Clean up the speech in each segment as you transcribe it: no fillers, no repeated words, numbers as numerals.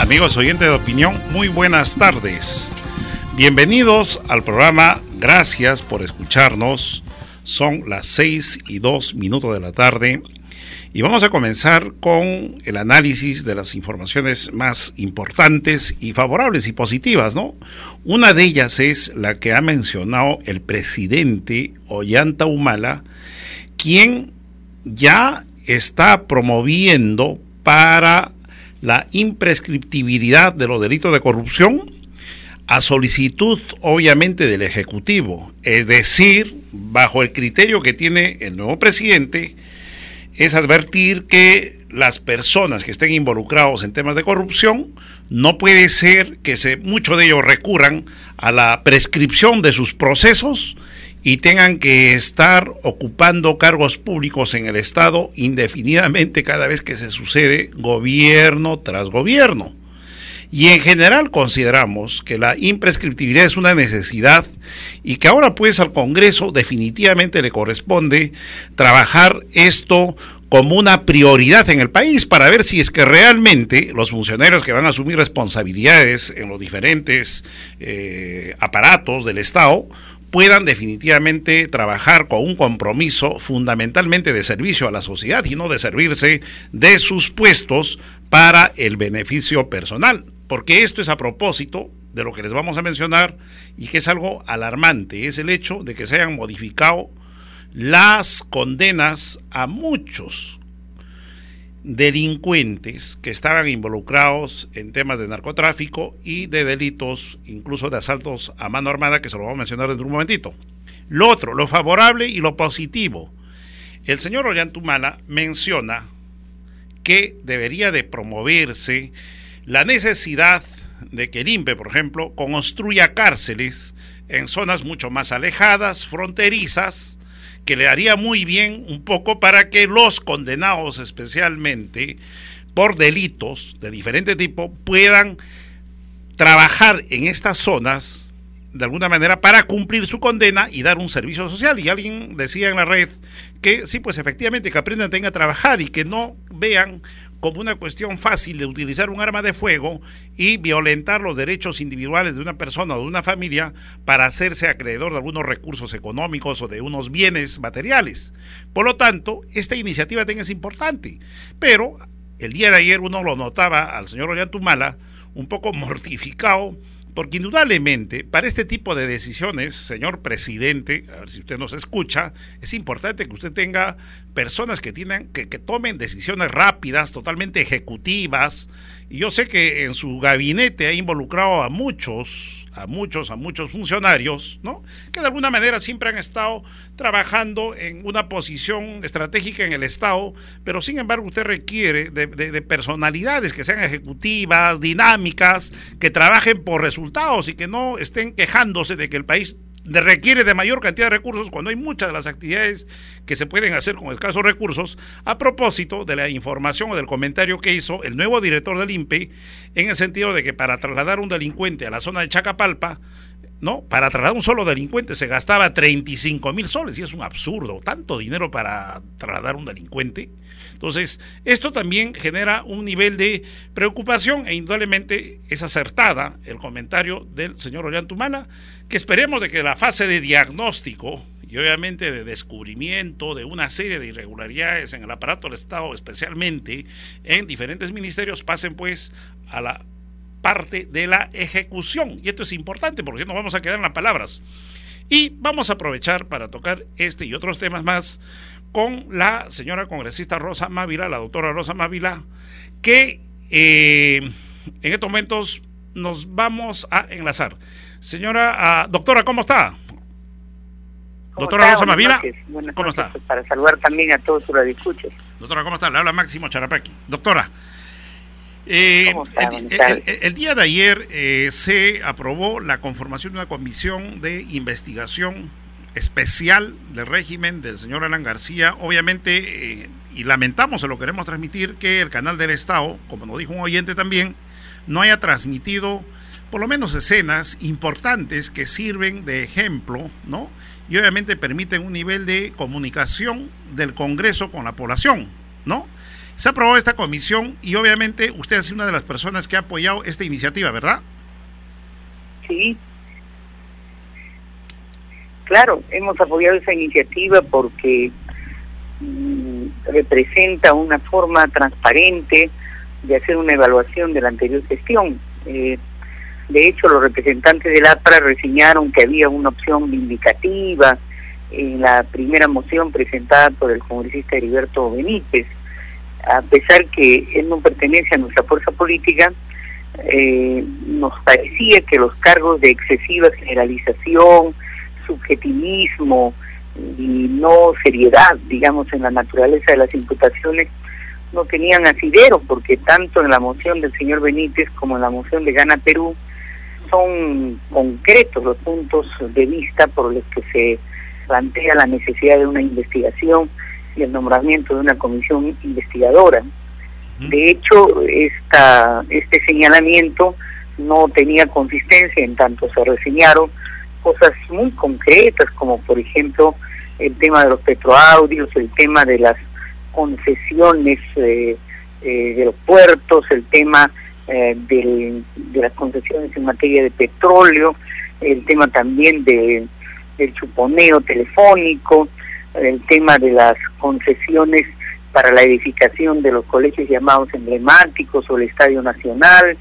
Amigos oyentes de opinión, muy buenas tardes. Bienvenidos al programa, gracias por escucharnos. Son las 6:02 de la tarde y vamos a comenzar con el análisis de las informaciones más importantes y favorables y positivas, ¿no? Una de ellas es la que ha mencionado el presidente Ollanta Humala, quien ya está promoviendo para la imprescriptibilidad de los delitos de corrupción a solicitud, obviamente, del Ejecutivo. Es decir, bajo el criterio que tiene el nuevo presidente, es advertir que las personas que estén involucrados en temas de corrupción, no puede ser que muchos de ellos recurran a la prescripción de sus procesos y tengan que estar ocupando cargos públicos en el Estado indefinidamente cada vez que se sucede gobierno tras gobierno. Y en general consideramos que la imprescriptibilidad es una necesidad y que ahora pues al Congreso definitivamente le corresponde trabajar esto como una prioridad en el país para ver si es que realmente los funcionarios que van a asumir responsabilidades en los diferentes aparatos del Estado puedan definitivamente trabajar con un compromiso fundamentalmente de servicio a la sociedad y no de servirse de sus puestos para el beneficio personal, porque esto es a propósito de lo que les vamos a mencionar y que es algo alarmante, es el hecho de que se hayan modificado las condenas a muchos delincuentes que estaban involucrados en temas de narcotráfico y de delitos, incluso de asaltos a mano armada, que se lo vamos a mencionar dentro de un momentito. Lo otro, lo favorable y lo positivo. El señor Ollanta Humala menciona que debería de promoverse la necesidad de que el INPE, por ejemplo, construya cárceles en zonas mucho más alejadas, fronterizas, que le haría muy bien un poco para que los condenados especialmente por delitos de diferente tipo puedan trabajar en estas zonas de alguna manera para cumplir su condena y dar un servicio social. Y alguien decía en la red que sí, pues efectivamente que aprendan a trabajar y que no vean como una cuestión fácil de utilizar un arma de fuego y violentar los derechos individuales de una persona o de una familia para hacerse acreedor de algunos recursos económicos o de unos bienes materiales. Por lo tanto, esta iniciativa también es importante, pero el día de ayer uno lo notaba al señor Ollanta Humala un poco mortificado, porque indudablemente para este tipo de decisiones, señor presidente, a ver si usted nos escucha, es importante que usted tenga personas que tomen decisiones rápidas, totalmente ejecutivas, y yo sé que en su gabinete ha involucrado a muchos funcionarios, ¿no?, que de alguna manera siempre han estado trabajando en una posición estratégica en el Estado, pero sin embargo usted requiere de personalidades que sean ejecutivas, dinámicas, que trabajen por resultados y que no estén quejándose de que el país requiere de mayor cantidad de recursos cuando hay muchas de las actividades que se pueden hacer con escasos recursos. A propósito de la información o del comentario que hizo el nuevo director del INPE, en el sentido de que para trasladar un delincuente a la zona de Chacapalpa, ¿no?, para trasladar un solo delincuente se gastaba 35,000 soles, y es un absurdo, tanto dinero para trasladar un delincuente. Entonces, esto también genera un nivel de preocupación e indudablemente es acertada el comentario del señor Ollanta Humala, que esperemos de que la fase de diagnóstico y obviamente de descubrimiento de una serie de irregularidades en el aparato del Estado, especialmente en diferentes ministerios, pasen pues a la parte de la ejecución, y esto es importante porque si no vamos a quedar en las palabras. Y vamos a aprovechar para tocar este y otros temas más con la señora congresista Rosa Mávila, la doctora Rosa Mávila, que en estos momentos nos vamos a enlazar. Señora, doctora, ¿cómo está? Doctora Rosa Mávila, ¿cómo está? Para saludar también a todos sus radioescuchas. Doctora, ¿cómo está? Le habla Máximo Charapaqui. Doctora, el día de ayer se aprobó la conformación de una comisión de investigación especial del régimen del señor Alan García. Obviamente, y lamentamos, se lo queremos transmitir, que el canal del Estado, como nos dijo un oyente también, no haya transmitido por lo menos escenas importantes que sirven de ejemplo, ¿no?, y obviamente permiten un nivel de comunicación del Congreso con la población, ¿no? Se aprobó esta comisión y obviamente usted es una de las personas que ha apoyado esta iniciativa, ¿verdad? Sí. Claro, hemos apoyado esa iniciativa porque representa una forma transparente de hacer una evaluación de la anterior gestión. De hecho, los representantes del APRA reseñaron que había una opción vindicativa en la primera moción presentada por el congresista Heriberto Benítez. A pesar que él no pertenece a nuestra fuerza política, nos parecía que los cargos de excesiva generalización, subjetivismo y no seriedad, digamos, en la naturaleza de las imputaciones, no tenían asidero, porque tanto en la moción del señor Benítez como en la moción de Gana Perú son concretos los puntos de vista por los que se plantea la necesidad de una investigación y el nombramiento de una comisión investigadora. De hecho, este señalamiento no tenía consistencia, en tanto se reseñaron cosas muy concretas, como por ejemplo el tema de los petroaudios, el tema de las concesiones de los puertos, el tema de las concesiones en materia de petróleo, el tema también del chuponeo telefónico, el tema de las concesiones para la edificación de los colegios llamados emblemáticos o el Estadio Nacional,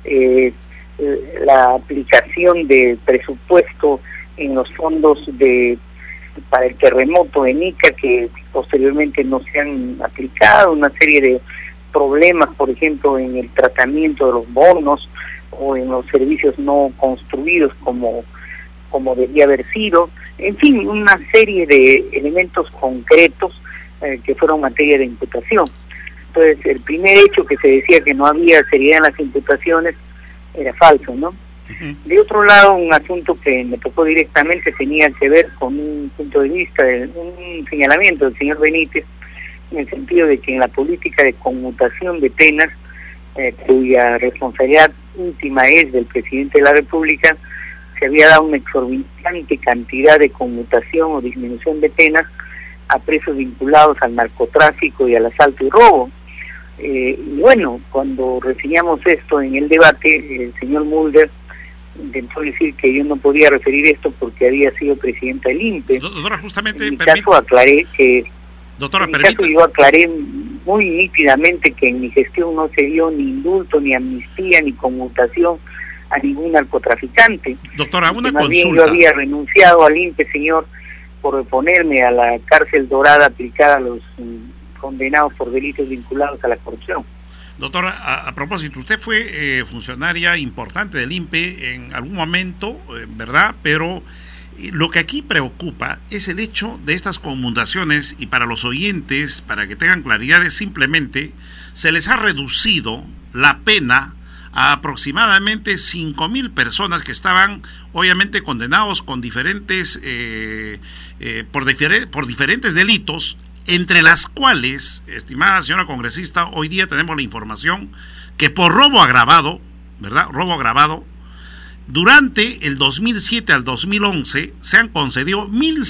la aplicación del presupuesto en los fondos para el terremoto en Ica, que posteriormente no se han aplicado, una serie de problemas, por ejemplo, en el tratamiento de los bonos o en los servicios no construidos como debía haber sido, en fin, una serie de elementos concretos que fueron materia de imputación. Entonces, el primer hecho, que se decía que no había seriedad en las imputaciones, era falso, ¿no? De otro lado, un asunto que me tocó directamente tenía que ver con un punto de vista, un señalamiento del señor Benítez, en el sentido de que en la política de conmutación de penas, cuya responsabilidad última es del presidente de la República, se había dado una exorbitante cantidad de conmutación o disminución de penas a presos vinculados al narcotráfico y al asalto y robo. Y bueno, cuando reseñamos esto en el debate, el señor Mulder intentó decir que yo no podía referir esto porque había sido presidenta del INPE. Doctora, justamente... En mi caso aclaré que... Doctora, en mi caso yo aclaré muy nítidamente que en mi gestión no se dio ni indulto, ni amnistía, ni conmutación a ningún narcotraficante. Doctora, una más consulta. Bien yo había renunciado al INPE, señor, por oponerme a la cárcel dorada aplicada a los condenados por delitos vinculados a la corrupción. Doctora, a propósito, usted fue funcionaria importante del INPE en algún momento, ¿verdad? Pero lo que aquí preocupa es el hecho de estas conmutaciones, y para los oyentes, para que tengan claridad, es simplemente se les ha reducido la pena a aproximadamente 5,000 personas que estaban obviamente condenados con diferentes por diferentes delitos, entre las cuales, estimada señora congresista, hoy día tenemos la información que por robo agravado, ¿verdad? Robo agravado, durante el 2007 al 2011 se han concedido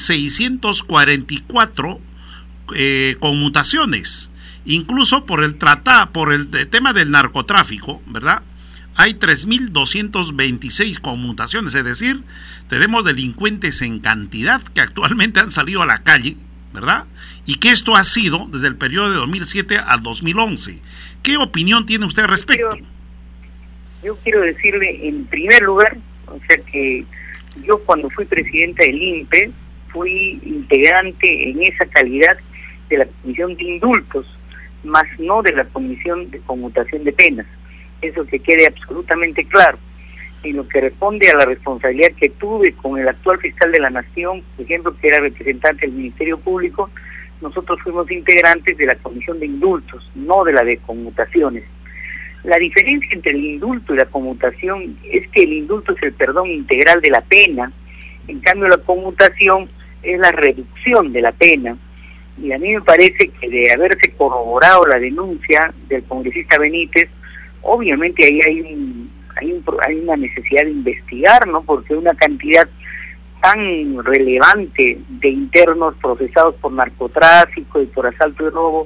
1.644 conmutaciones, incluso por el tema del narcotráfico, ¿verdad? Hay 3.226 conmutaciones, es decir, tenemos delincuentes en cantidad que actualmente han salido a la calle, ¿verdad? Y que esto ha sido desde el periodo de 2007 al 2011. ¿Qué opinión tiene usted al respecto? Yo quiero decirle, en primer lugar, o sea que yo cuando fui presidenta del INPE, fui integrante en esa calidad de la Comisión de Indultos, más no de la Comisión de Conmutación de Penas. Eso que quede absolutamente claro. En lo que responde a la responsabilidad que tuve con el actual fiscal de la Nación, por ejemplo, que era representante del Ministerio Público, nosotros fuimos integrantes de la Comisión de Indultos, no de la de Conmutaciones. La diferencia entre el indulto y la conmutación es que el indulto es el perdón integral de la pena, en cambio la conmutación es la reducción de la pena. Y a mí me parece que de haberse corroborado la denuncia del congresista Benítez, obviamente ahí hay una necesidad de investigar, ¿no? Porque una cantidad tan relevante de internos procesados por narcotráfico y por asalto y robo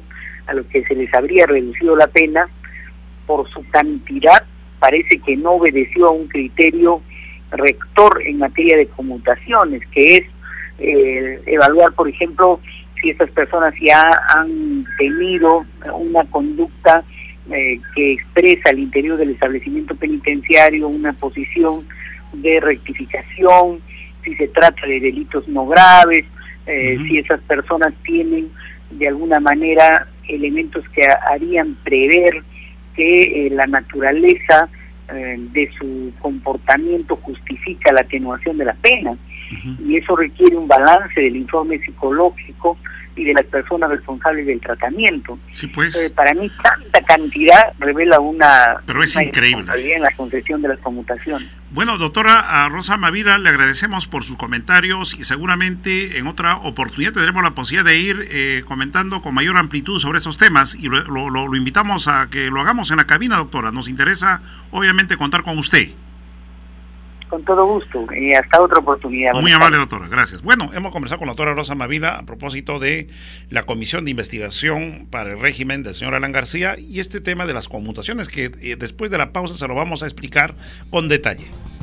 a los que se les habría reducido la pena, por su cantidad, parece que no obedeció a un criterio rector en materia de conmutaciones, que es evaluar, por ejemplo, si estas personas ya han tenido una conducta que expresa al interior del establecimiento penitenciario una posición de rectificación, si se trata de delitos no graves, si esas personas tienen de alguna manera elementos que harían prever que la naturaleza de su comportamiento justifica la atenuación de la pena, y eso requiere un balance del informe psicológico y de las personas responsables del tratamiento. Sí, pues. Para mí tanta cantidad revela una increíble en la concesión de las conmutaciones. Bueno, doctora Rosa Mavida, le agradecemos por sus comentarios y seguramente en otra oportunidad tendremos la posibilidad de ir comentando con mayor amplitud sobre estos temas, y lo invitamos a que lo hagamos en la cabina, doctora. Nos interesa obviamente contar con usted. Con todo gusto, hasta otra oportunidad. Muy amable, doctora, gracias. Bueno, hemos conversado con la doctora Rosa Mavida a propósito de la Comisión de Investigación para el Régimen del señor Alan García y este tema de las conmutaciones que después de la pausa se lo vamos a explicar con detalle.